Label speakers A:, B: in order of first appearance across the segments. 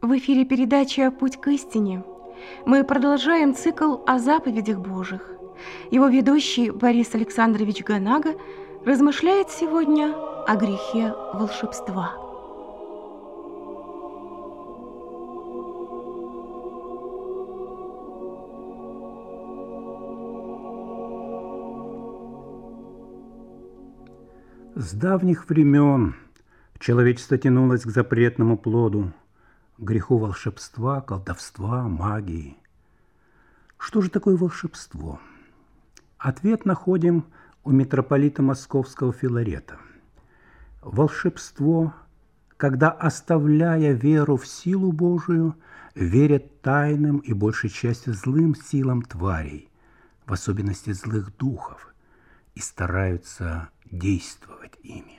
A: В эфире передача «Путь к истине». Мы продолжаем цикл о заповедях Божьих. Его ведущий Борис Александрович Ганага размышляет сегодня о грехе волшебства.
B: С давних времен человечество тянулось к запретному плоду, к греху волшебства, колдовства, магии. Что же такое волшебство? Ответ находим у митрополита Московского Филарета. Волшебство, когда, оставляя веру в силу Божию, верят тайным и большей частью злым силам тварей, в особенности злых духов, и стараются действовать ими.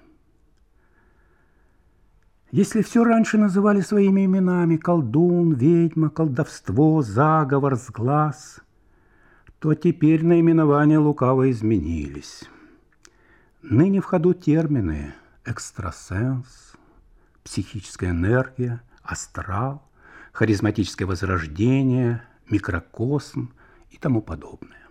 B: Если все раньше называли своими именами колдун, ведьма, колдовство, заговор, сглаз, то теперь наименования лукаво изменились. Ныне в ходу термины экстрасенс, психическая энергия, астрал, харизматическое возрождение, микрокосм и тому подобное.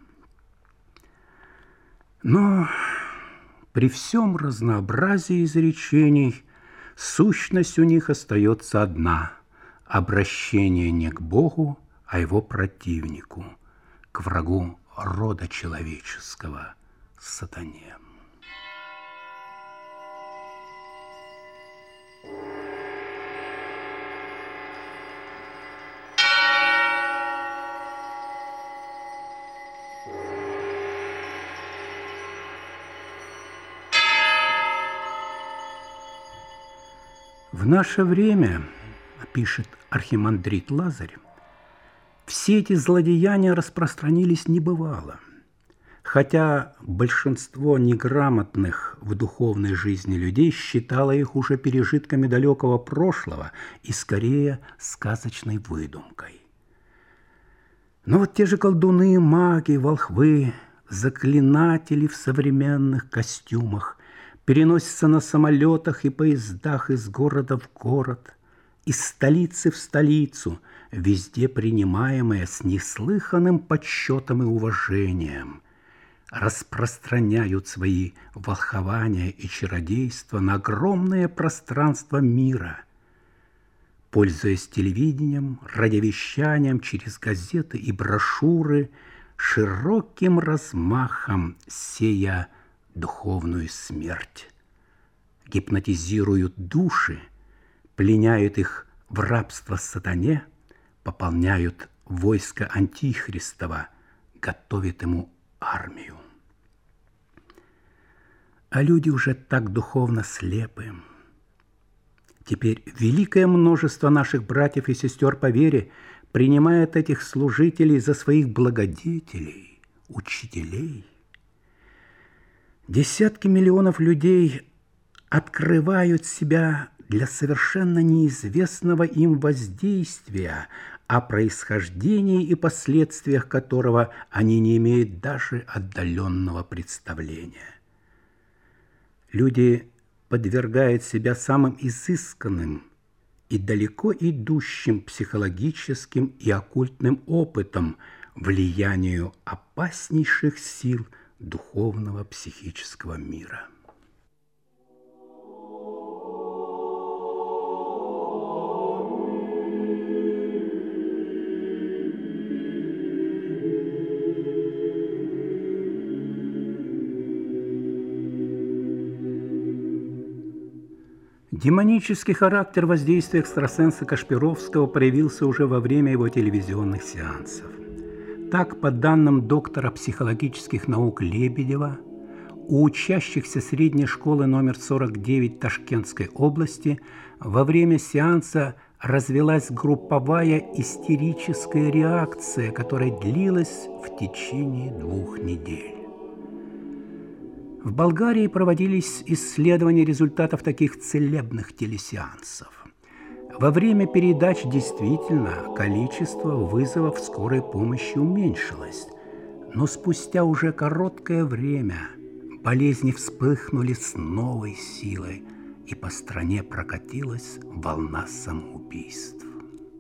B: Но при всем разнообразии изречений сущность у них остается одна – обращение не к Богу, а его противнику, к врагу рода человеческого – сатане. В наше время, пишет архимандрит Лазарь, все эти злодеяния распространились небывало, хотя большинство неграмотных в духовной жизни людей считало их уже пережитками далекого прошлого и скорее сказочной выдумкой. Но вот те же колдуны, маги, волхвы, заклинатели в современных костюмах переносятся на самолетах и поездах из города в город, из столицы в столицу, везде принимаемые с неслыханным почетом и уважением, распространяют свои волхования и чародейства на огромное пространство мира, пользуясь телевидением, радиовещанием через газеты и брошюры, широким размахом сея духовную смерть, гипнотизируют души, пленяют их в рабство сатане, пополняют войско Антихристова, готовят ему армию. А люди уже так духовно слепы. Теперь великое множество наших братьев и сестер по вере принимает этих служителей за своих благодетелей, учителей. Десятки миллионов людей открывают себя для совершенно неизвестного им воздействия, о происхождении и последствиях которого они не имеют даже отдаленного представления. Люди подвергают себя самым изысканным и далеко идущим психологическим и оккультным опытам, влиянию опаснейших сил духовного психического мира. Демонический характер воздействия экстрасенса Кашпировского проявился уже во время его телевизионных сеансов. Так, по данным доктора психологических наук Лебедева, у учащихся средней школы номер 49 Ташкентской области во время сеанса развилась групповая истерическая реакция, которая длилась в течение 2 недель. В Болгарии проводились исследования результатов таких целебных телесеансов. Во время передач действительно количество вызовов скорой помощи уменьшилось, но спустя уже короткое время болезни вспыхнули с новой силой, и по стране прокатилась волна самоубийств.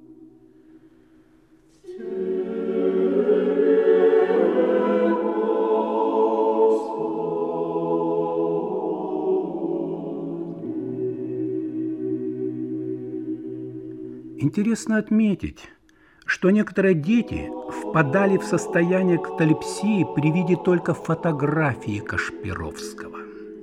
B: Интересно отметить, что некоторые дети впадали в состояние каталепсии при виде только фотографии Кашпировского.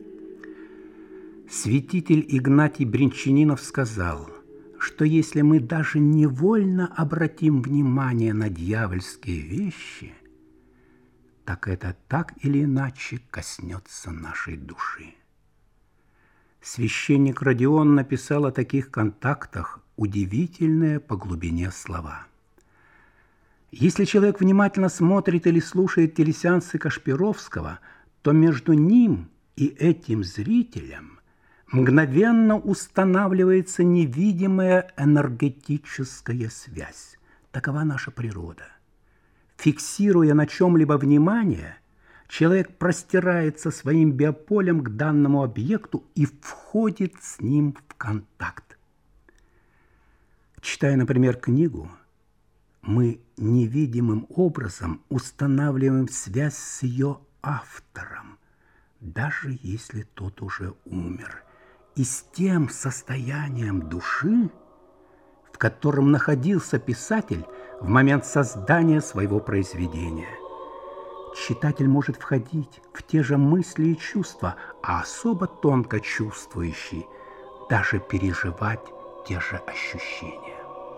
B: Святитель Игнатий Бринчанинов сказал, что если мы даже невольно обратим внимание на дьявольские вещи, так это так или иначе коснется нашей души. Священник Родион написал о таких контактах удивительные по глубине слова. Если человек внимательно смотрит или слушает телесеансы Кашпировского, то между ним и этим зрителем мгновенно устанавливается невидимая энергетическая связь. Такова наша природа. Фиксируя на чем-либо внимание, человек простирается своим биополем к данному объекту и входит с ним в контакт. Читая, например, книгу, мы невидимым образом устанавливаем связь с ее автором, даже если тот уже умер, и с тем состоянием души, в котором находился писатель в момент создания своего произведения. Читатель может входить в те же мысли и чувства, а особо тонко чувствующий даже переживать те же ощущения.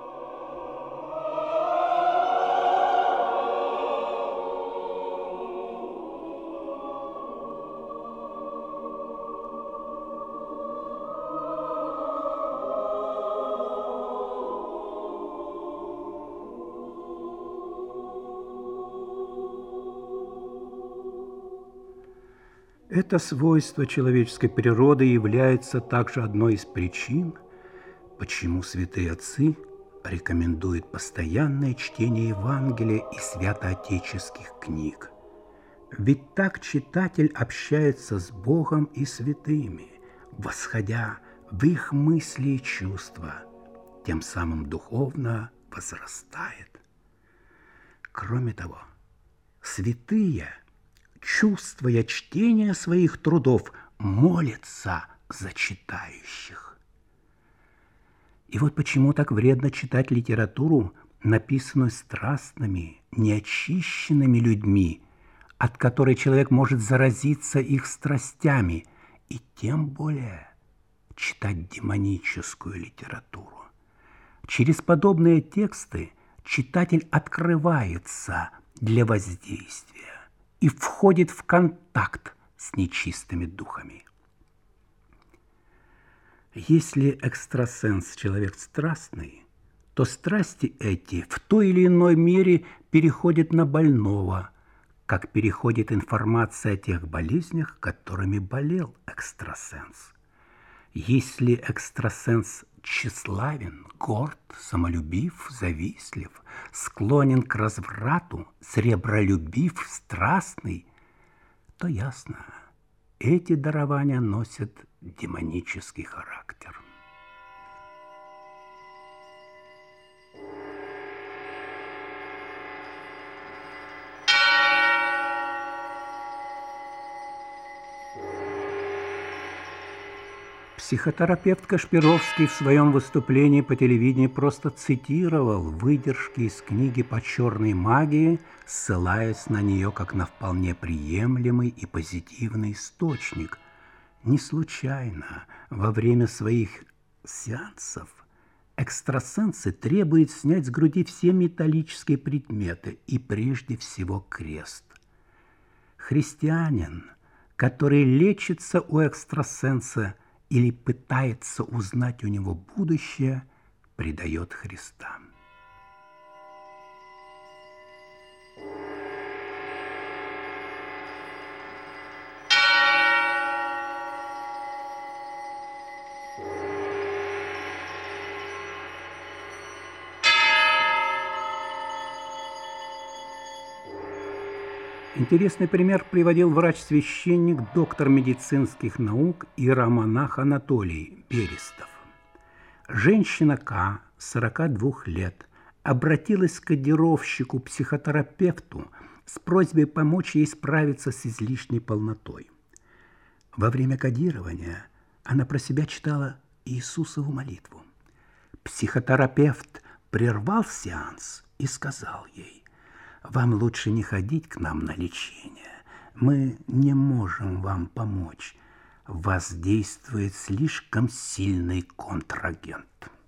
B: Это свойство человеческой природы является также одной из причин, почему святые отцы рекомендуют постоянное чтение Евангелия и святоотеческих книг. Ведь так читатель общается с Богом и святыми, восходя в их мысли и чувства, тем самым духовно возрастает. Кроме того, святые, чувствуя чтение своих трудов, молятся за читающих. И вот почему так вредно читать литературу, написанную страстными, неочищенными людьми, от которой человек может заразиться их страстями, и тем более читать демоническую литературу. Через подобные тексты читатель открывается для воздействия и входит в контакт с нечистыми духами. Если экстрасенс – человек страстный, то страсти эти в той или иной мере переходят на больного, как переходит информация о тех болезнях, которыми болел экстрасенс. Если экстрасенс тщеславен, горд, самолюбив, завистлив, склонен к разврату, сребролюбив, страстный, то ясно, эти дарования носят демонический характер. Психотерапевт Кашпировский в своем выступлении по телевидению просто цитировал выдержки из книги по черной магии, ссылаясь на нее как на вполне приемлемый и позитивный источник. Не случайно во время своих сеансов экстрасенсы требуют снять с груди все металлические предметы и прежде всего крест. Христианин, который лечится у экстрасенса или пытается узнать у него будущее, предает Христа. Интересный пример приводил врач-священник, доктор медицинских наук и иеромонах Анатолий Берестов. Женщина К, 42 лет, обратилась к кодировщику-психотерапевту с просьбой помочь ей справиться с излишней полнотой. Во время кодирования она про себя читала Иисусову молитву. Психотерапевт прервал сеанс и сказал ей: «Вам лучше не ходить к нам на лечение. Мы не можем вам помочь. В вас действует слишком сильный контрагент».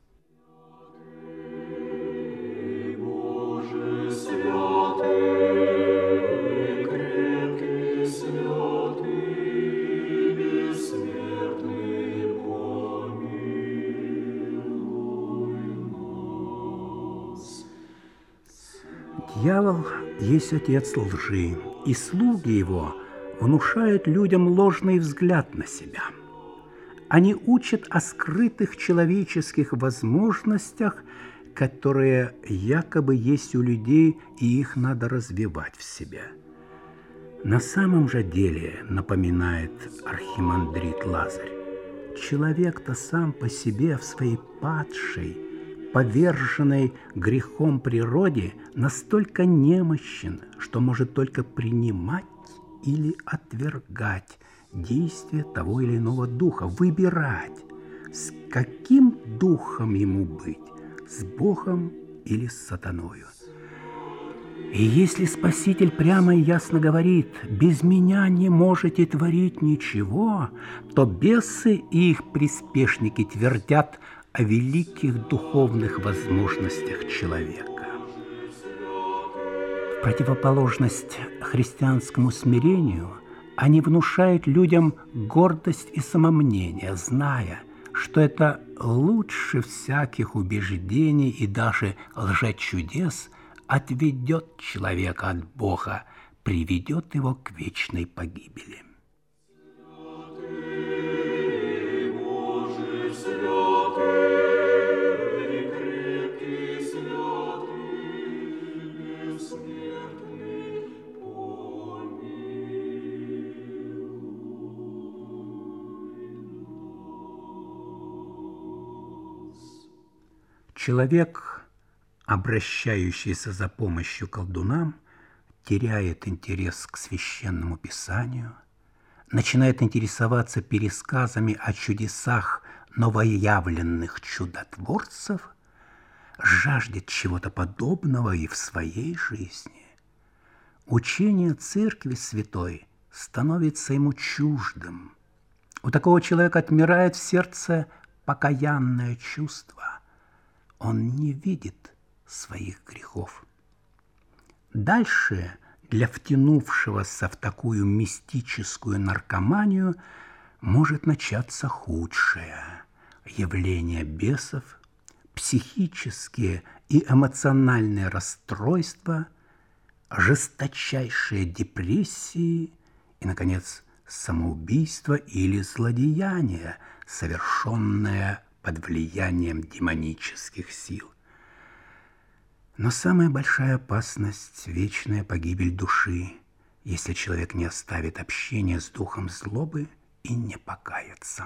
B: Дьявол есть отец лжи, и слуги его внушают людям ложный взгляд на себя. Они учат о скрытых человеческих возможностях, которые якобы есть у людей, и их надо развивать в себе. На самом же деле, напоминает архимандрит Лазарь, человек-то сам по себе в своей падшей, поверженной грехом природе настолько немощен, что может только принимать или отвергать действия того или иного духа, выбирать, с каким духом ему быть, с Богом или с сатаною. И если Спаситель прямо и ясно говорит: «Без меня не можете творить ничего», то бесы и их приспешники твердят о великих духовных возможностях человека. В противоположность христианскому смирению они внушают людям гордость и самомнение, зная, что это лучше всяких убеждений и даже лжечудес отведет человека от Бога, приведет его к вечной погибели. Человек, обращающийся за помощью к колдунам, теряет интерес к священному писанию, начинает интересоваться пересказами о чудесах новоявленных чудотворцев, жаждет чего-то подобного и в своей жизни. Учение Церкви Святой становится ему чуждым. У такого человека отмирает в сердце покаянное чувство. Он не видит своих грехов. Дальше для втянувшегося в такую мистическую наркоманию может начаться худшее явление бесов, психические и эмоциональные расстройства, жесточайшие депрессии и, наконец, самоубийство или злодеяние, совершенное под влиянием демонических сил. Но самая большая опасность – вечная погибель души, если человек не оставит общение с духом злобы и не покается.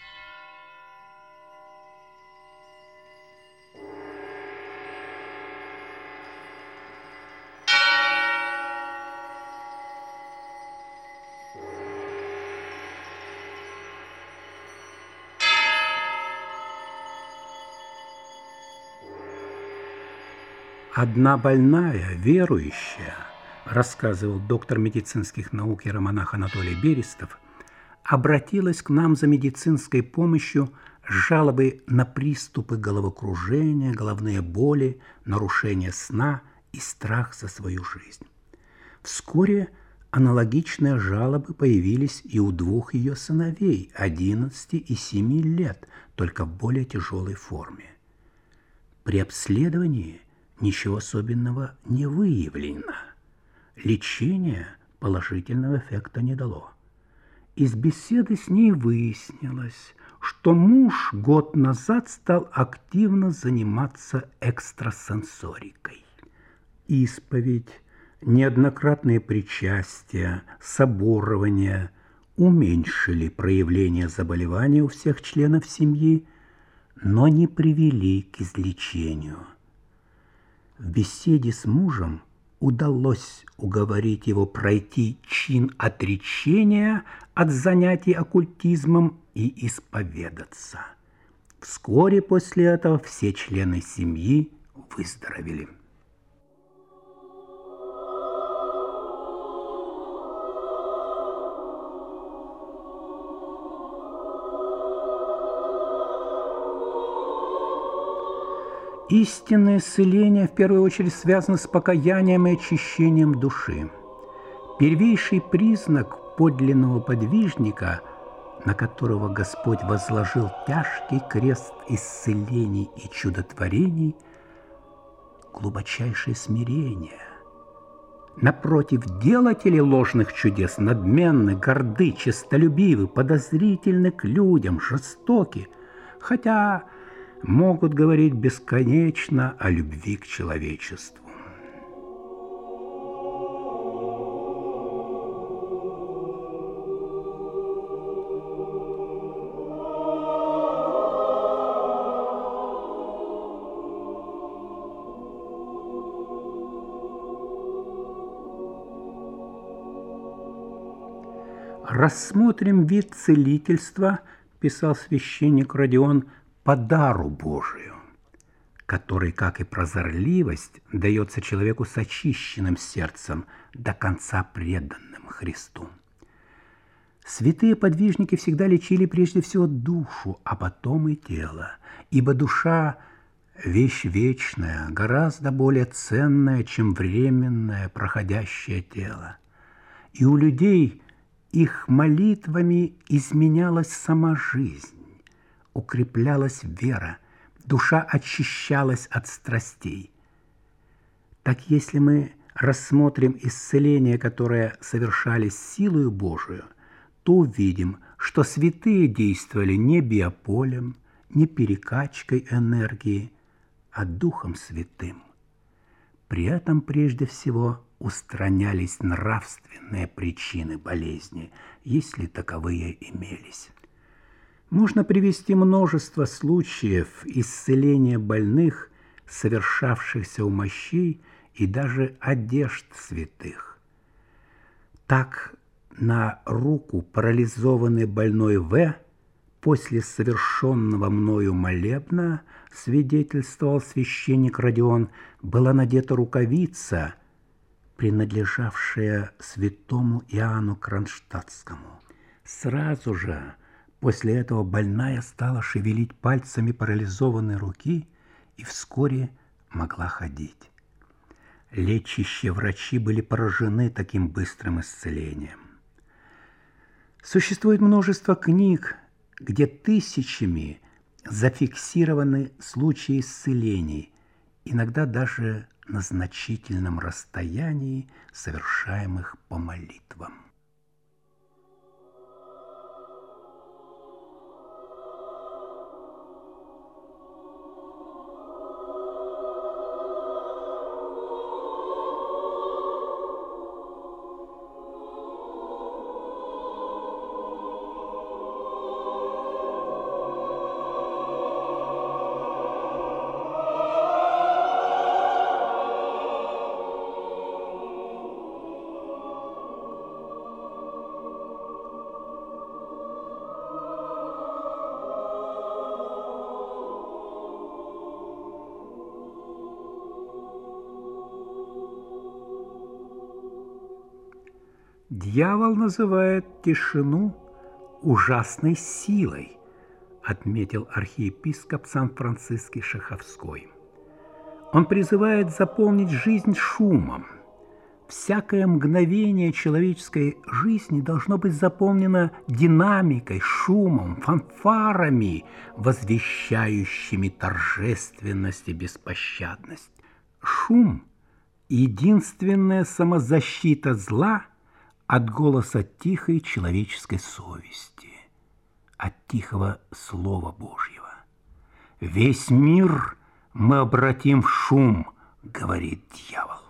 B: Одна больная, верующая, рассказывал доктор медицинских наук иеромонах Анатолий Берестов, обратилась к нам за медицинской помощью с жалобой на приступы головокружения, головные боли, нарушение сна и страх за свою жизнь. Вскоре аналогичные жалобы появились и у двух ее сыновей, 11 и 7 лет, только в более тяжелой форме. При обследовании ничего особенного не выявлено. Лечение положительного эффекта не дало. Из беседы с ней выяснилось, что муж год назад стал активно заниматься экстрасенсорикой. Исповедь, неоднократные причастия, соборования уменьшили проявление заболевания у всех членов семьи, но не привели к излечению. В беседе с мужем удалось уговорить его пройти чин отречения от занятий оккультизмом и исповедаться. Вскоре после этого все члены семьи выздоровели. Истинное исцеление в первую очередь связано с покаянием и очищением души. Первейший признак подлинного подвижника, на которого Господь возложил тяжкий крест исцелений и чудотворений, глубочайшее смирение. Напротив, делатели ложных чудес надменны, горды, честолюбивы, подозрительны к людям, жестоки, хотя могут говорить бесконечно о любви к человечеству. Рассмотрим вид целительства, писал священник Родион, по дару Божию, который, как и прозорливость, дается человеку с очищенным сердцем, до конца преданным Христу. Святые подвижники всегда лечили прежде всего душу, а потом и тело, ибо душа – вещь вечная, гораздо более ценная, чем временное проходящее тело. И у людей их молитвами изменялась сама жизнь, укреплялась вера, душа очищалась от страстей. Так если мы рассмотрим исцеления, которые совершались силою Божию, то увидим, что святые действовали не биополем, не перекачкой энергии, а Духом Святым. При этом прежде всего устранялись нравственные причины болезни, если таковые имелись. Можно привести множество случаев исцеления больных, совершавшихся у мощей и даже одежд святых. Так, на руку парализованный больной В. после совершенного мною молебна, свидетельствовал священник Родион, была надета рукавица, принадлежавшая святому Иоанну Кронштадтскому. Сразу же после этого больная стала шевелить пальцами парализованной руки и вскоре могла ходить. Лечащие врачи были поражены таким быстрым исцелением. Существует множество книг, где тысячами зафиксированы случаи исцелений, иногда даже на значительном расстоянии, совершаемых по молитвам. Дьявол называет тишину ужасной силой, отметил архиепископ Сан-Франциский Шаховской. Он призывает заполнить жизнь шумом. Всякое мгновение человеческой жизни должно быть заполнено динамикой, шумом, фанфарами, возвещающими торжественность и беспощадность. Шум – единственная самозащита зла от голоса тихой человеческой совести, от тихого Слова Божьего. «Весь мир мы обратим в шум», — говорит дьявол.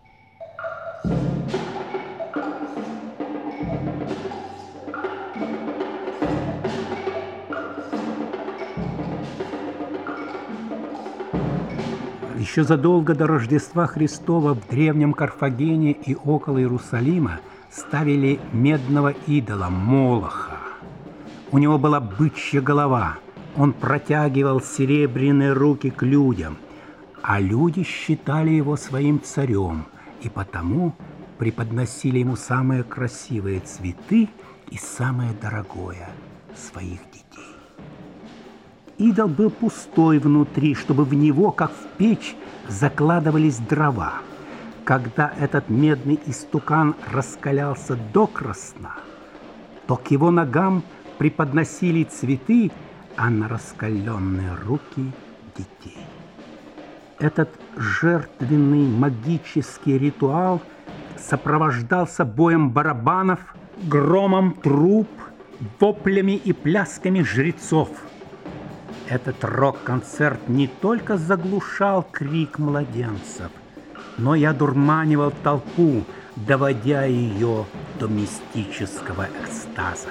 B: Еще задолго до Рождества Христова в древнем Карфагене и около Иерусалима ставили медного идола Молоха. У него была бычья голова, он протягивал серебряные руки к людям, а люди считали его своим царем и потому преподносили ему самые красивые цветы и самое дорогое – своих детей. Идол был пустой внутри, чтобы в него, как в печь, закладывались дрова. Когда этот медный истукан раскалялся докрасна, то к его ногам преподносили цветы, а на раскаленные руки детей. Этот жертвенный магический ритуал сопровождался боем барабанов, громом труб, воплями и плясками жрецов. Этот рок-концерт не только заглушал крик младенцев, но и одурманивал толпу, доводя ее до мистического экстаза.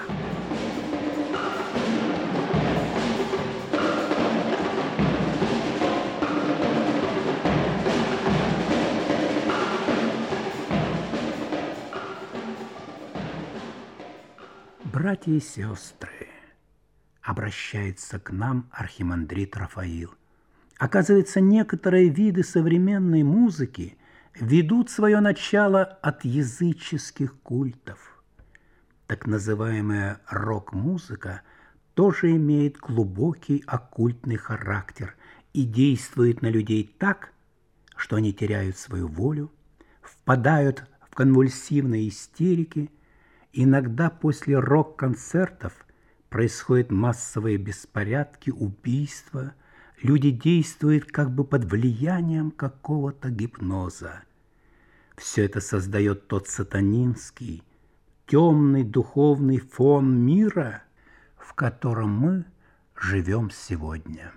B: Братья и сестры, обращается к нам архимандрит Рафаил. Оказывается, некоторые виды современной музыки ведут свое начало от языческих культов. Так называемая рок-музыка тоже имеет глубокий оккультный характер и действует на людей так, что они теряют свою волю, впадают в конвульсивные истерики. Иногда после рок-концертов происходят массовые беспорядки, убийства. Люди действуют как бы под влиянием какого-то гипноза. Все это создает тот сатанинский, темный духовный фон мира, в котором мы живем сегодня.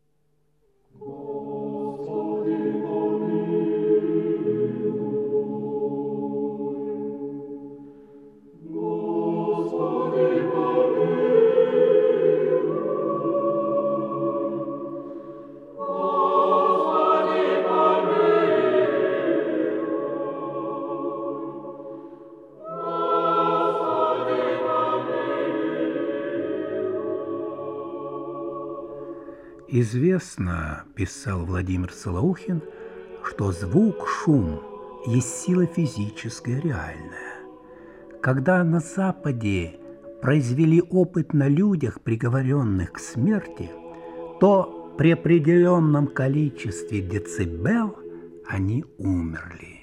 B: Известно, писал Владимир Солоухин, что звук, шум есть сила физическая, реальная. Когда на Западе произвели опыт на людях, приговоренных к смерти, то при определенном количестве децибел они умерли.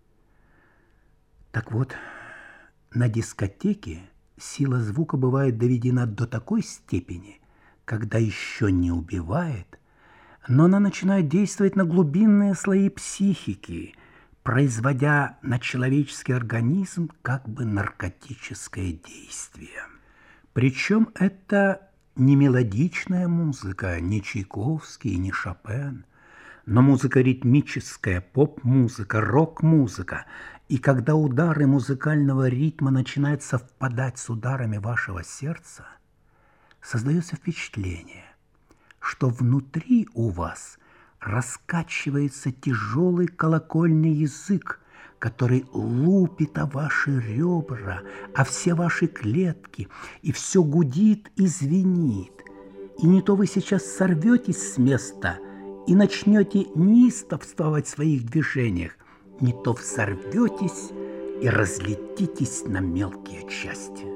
B: Так вот, на дискотеке сила звука бывает доведена до такой степени, когда еще не убивает, но она начинает действовать на глубинные слои психики, производя на человеческий организм как бы наркотическое действие. Причем это не мелодичная музыка, не Чайковский, не Шопен, но музыка ритмическая, поп-музыка, рок-музыка. И когда удары музыкального ритма начинают совпадать с ударами вашего сердца, создается впечатление, что внутри у вас раскачивается тяжелый колокольный язык, который лупит о ваши ребра, о все ваши клетки, и все гудит и звенит. И не то вы сейчас сорветесь с места и начнете неистовствовать в своих движениях, не то взорветесь и разлетитесь на мелкие части.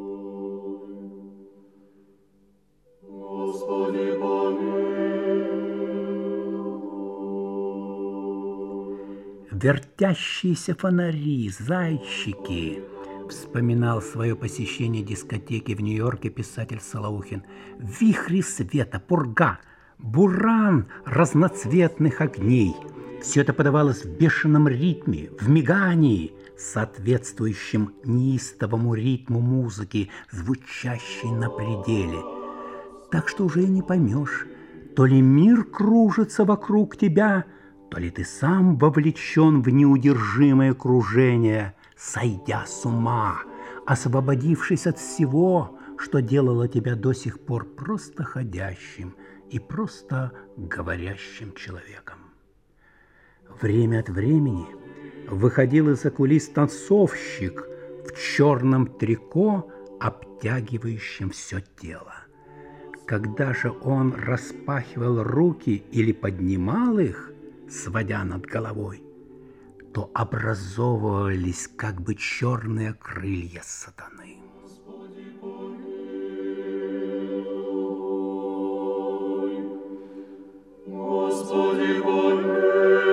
B: Вертящиеся фонари, зайчики, вспоминал свое посещение дискотеки в Нью-Йорке писатель Солоухин. Вихри света, пурга, буран разноцветных огней. Все это подавалось в бешеном ритме, в мигании, соответствующем неистовому ритму музыки, звучащей на пределе. Так что уже и не поймешь, то ли мир кружится вокруг тебя, то ли ты сам вовлечен в неудержимое кружение, сойдя с ума, освободившись от всего, что делало тебя до сих пор просто ходящим и просто говорящим человеком. Время от времени выходил из-за кулис танцовщик в черном трико, обтягивающем все тело. Когда же он распахивал руки или поднимал их, сводя над головой, то образовывались как бы черные крылья сатаны.
C: Господи, помилуй.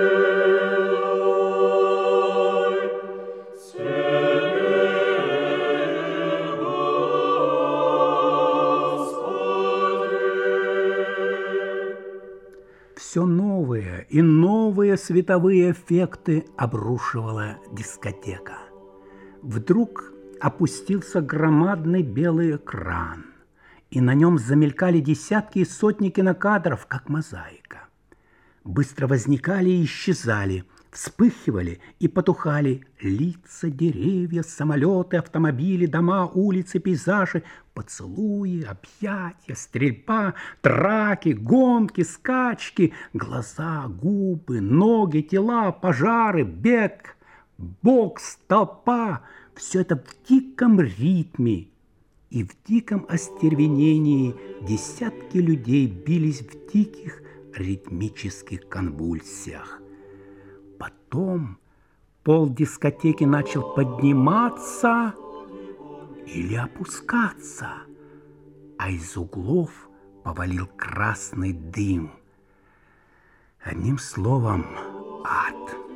B: Все новые и новые световые эффекты обрушивала дискотека. Вдруг опустился громадный белый экран, и на нем замелькали десятки и сотни кинокадров, как мозаика. Быстро возникали и исчезали, вспыхивали и потухали лица, деревья, самолеты, автомобили, дома, улицы, пейзажи, поцелуи, объятия, стрельба, драки, гонки, скачки, глаза, губы, ноги, тела, пожары, бег, бокс, толпа. Все это в диком ритме и в диком остервенении десятки людей бились в диких ритмических конвульсиях. Потом пол дискотеки начал подниматься или опускаться, а из углов повалил красный дым. Одним словом, ад.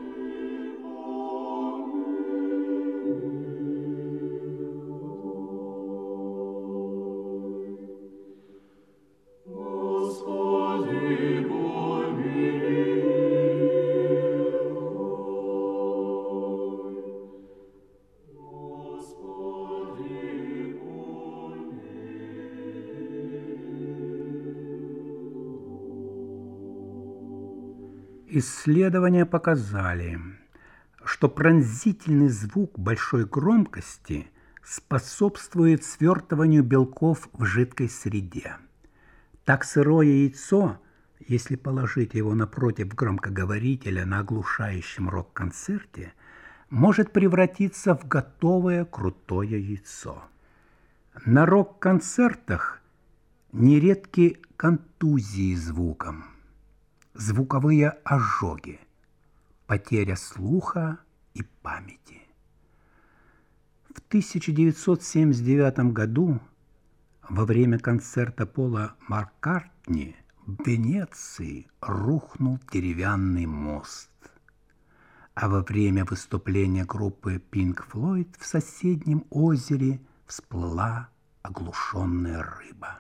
B: Исследования показали, что пронзительный звук большой громкости способствует свертыванию белков в жидкой среде. Так сырое яйцо, если положить его напротив громкоговорителя на оглушающем рок-концерте, может превратиться в готовое крутое яйцо. На рок-концертах нередки контузии звуком, звуковые ожоги, потеря слуха и памяти. В 1979 году во время концерта Пола Маккартни в Венеции рухнул деревянный мост, а во время выступления группы Pink Floyd в соседнем озере всплыла оглушенная рыба.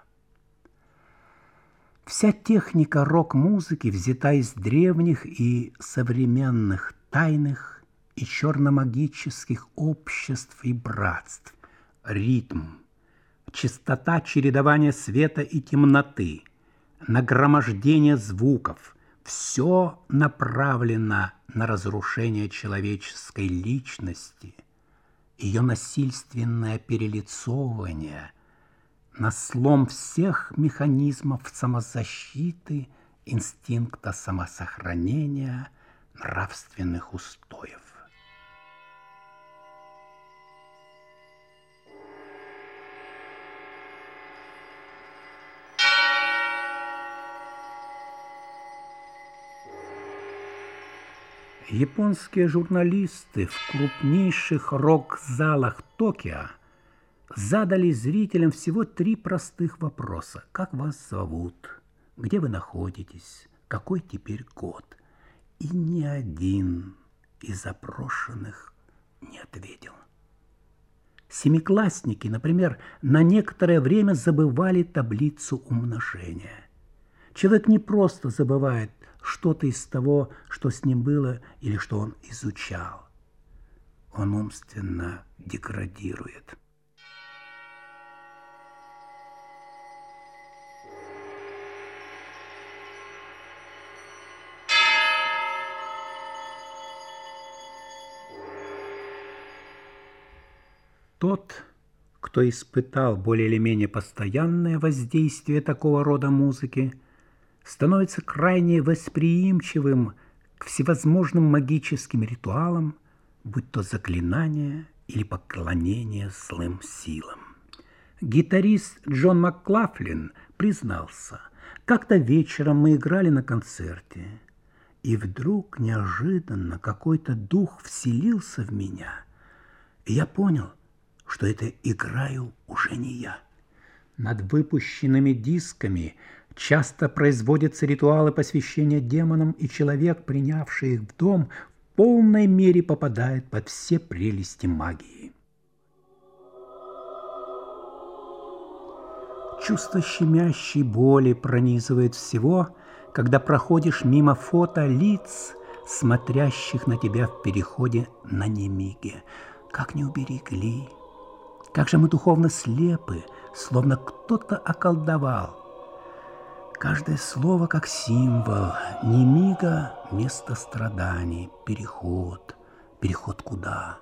B: Вся техника рок-музыки взята из древних и современных тайных и черномагических обществ и братств. Ритм, частота чередования света и темноты, нагромождение звуков – все направлено на разрушение человеческой личности, ее насильственное перелицовывание, на слом всех механизмов самозащиты, инстинкта самосохранения, нравственных устоев. Японские журналисты в крупнейших рок-залах Токио задали зрителям всего 3 простых вопроса. Как вас зовут? Где вы находитесь? Какой теперь год? И ни один из опрошенных не ответил. Семиклассники, например, на некоторое время забывали таблицу умножения. Человек не просто забывает что-то из того, что с ним было или что он изучал. Он умственно деградирует. Тот, кто испытал более или менее постоянное воздействие такого рода музыки, становится крайне восприимчивым к всевозможным магическим ритуалам, будь то заклинания или поклонение злым силам. Гитарист Джон Маклафлин признался: «Как-то вечером мы играли на концерте, И вдруг неожиданно какой-то дух вселился в меня, и я понял, что это играю уже не я. Над выпущенными дисками часто производятся ритуалы посвящения демонам, и человек, принявший их в дом, в полной мере попадает под все прелести магии. Чувство щемящей боли пронизывает всего, когда проходишь мимо фото лиц, смотрящих на тебя в переходе на Немиге. Как не уберегли, как же мы духовно слепы, словно кто-то околдовал. Каждое слово как символ. Немига – место страданий, переход. Переход куда?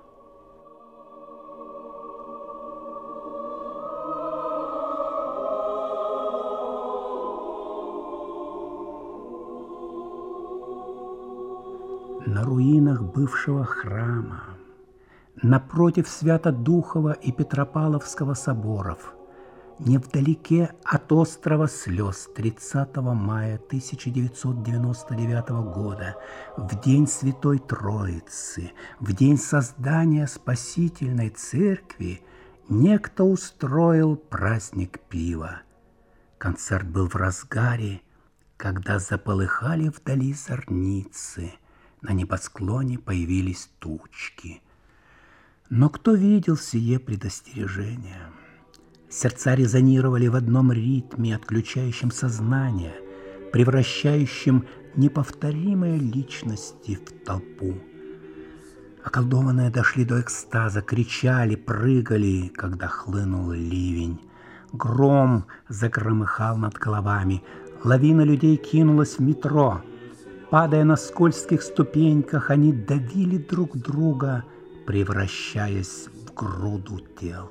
B: На руинах бывшего храма, напротив Свято-Духова и Петропавловского соборов, невдалеке от острова слез 30 мая 1999 года, в день Святой Троицы, в день создания Спасительной Церкви, некто устроил праздник пива. Концерт был в разгаре, когда заполыхали вдали зорницы, на небосклоне появились тучки. Но кто видел сие предостережение? Сердца резонировали в одном ритме, отключающем сознание, превращающем неповторимые личности в толпу. Околдованные дошли до экстаза, кричали, прыгали, когда хлынул ливень. Гром загромыхал над головами, лавина людей кинулась в метро. Падая на скользких ступеньках, они давили друг друга, превращаясь в груду тел.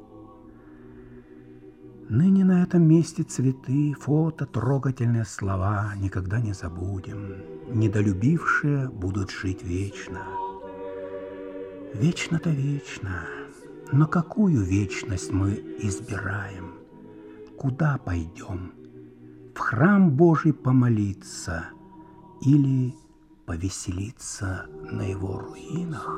B: Ныне на этом месте цветы, фото, трогательные слова никогда не забудем. Недолюбившие будут жить вечно. Вечно-то вечно, но какую вечность мы избираем? Куда пойдем? В храм Божий помолиться или повеселиться на его руинах?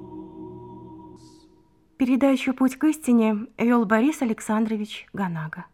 A: Передачу «Путь к истине» вел Борис Александрович Ганага.